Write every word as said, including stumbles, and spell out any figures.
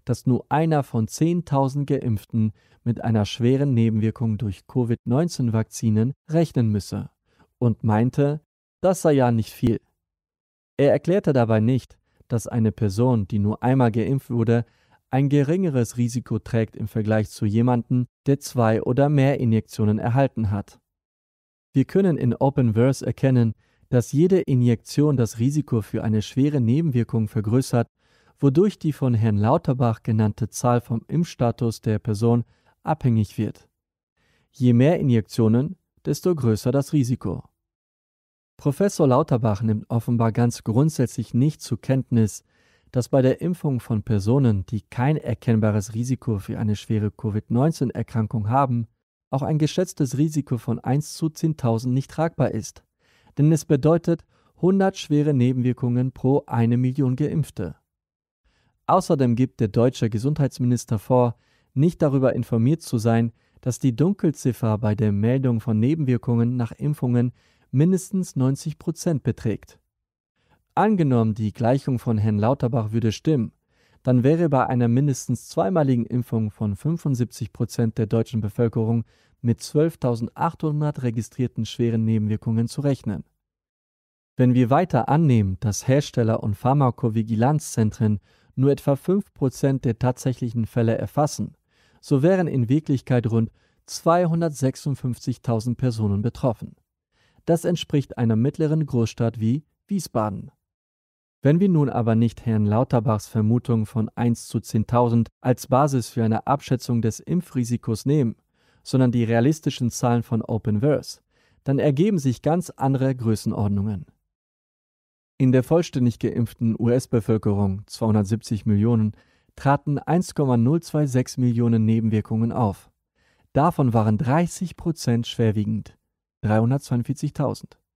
dass nur einer von zehntausend Geimpften mit einer schweren Nebenwirkung durch Covid neunzehn Vakzinen rechnen müsse und meinte, das sei ja nicht viel. Er erklärte dabei nicht, dass eine Person, die nur einmal geimpft wurde, ein geringeres Risiko trägt im Vergleich zu jemandem, der zwei oder mehr Injektionen erhalten hat. Wir können in Openverse erkennen, dass jede Injektion das Risiko für eine schwere Nebenwirkung vergrößert, wodurch die von Herrn Lauterbach genannte Zahl vom Impfstatus der Person abhängig wird. Je mehr Injektionen, desto größer das Risiko. Professor Lauterbach nimmt offenbar ganz grundsätzlich nicht zur Kenntnis, dass bei der Impfung von Personen, die kein erkennbares Risiko für eine schwere Covid neunzehn Erkrankung haben, auch ein geschätztes Risiko von eins zu zehntausend nicht tragbar ist, denn es bedeutet hundert schwere Nebenwirkungen pro eine Million Geimpfte. Außerdem gibt der deutsche Gesundheitsminister vor, nicht darüber informiert zu sein, dass die Dunkelziffer bei der Meldung von Nebenwirkungen nach Impfungen mindestens neunzig Prozent beträgt. Angenommen, die Gleichung von Herrn Lauterbach würde stimmen, dann wäre bei einer mindestens zweimaligen Impfung von fünfundsiebzig Prozent der deutschen Bevölkerung mit zwölftausendachthundert registrierten schweren Nebenwirkungen zu rechnen. Wenn wir weiter annehmen, dass Hersteller und Pharmakovigilanzzentren nur etwa fünf Prozent der tatsächlichen Fälle erfassen, so wären in Wirklichkeit rund zweihundertsechsundfünfzigtausend Personen betroffen. Das entspricht einer mittleren Großstadt wie Wiesbaden. Wenn wir nun aber nicht Herrn Lauterbachs Vermutung von eins zu zehntausend als Basis für eine Abschätzung des Impfrisikos nehmen, sondern die realistischen Zahlen von Openverse, dann ergeben sich ganz andere Größenordnungen. In der vollständig geimpften U S-Bevölkerung, zweihundertsiebzig Millionen, traten eins Komma null zwei sechs Millionen Nebenwirkungen auf. Davon waren dreißig Prozent schwerwiegend, dreihundertzweiundvierzigtausend.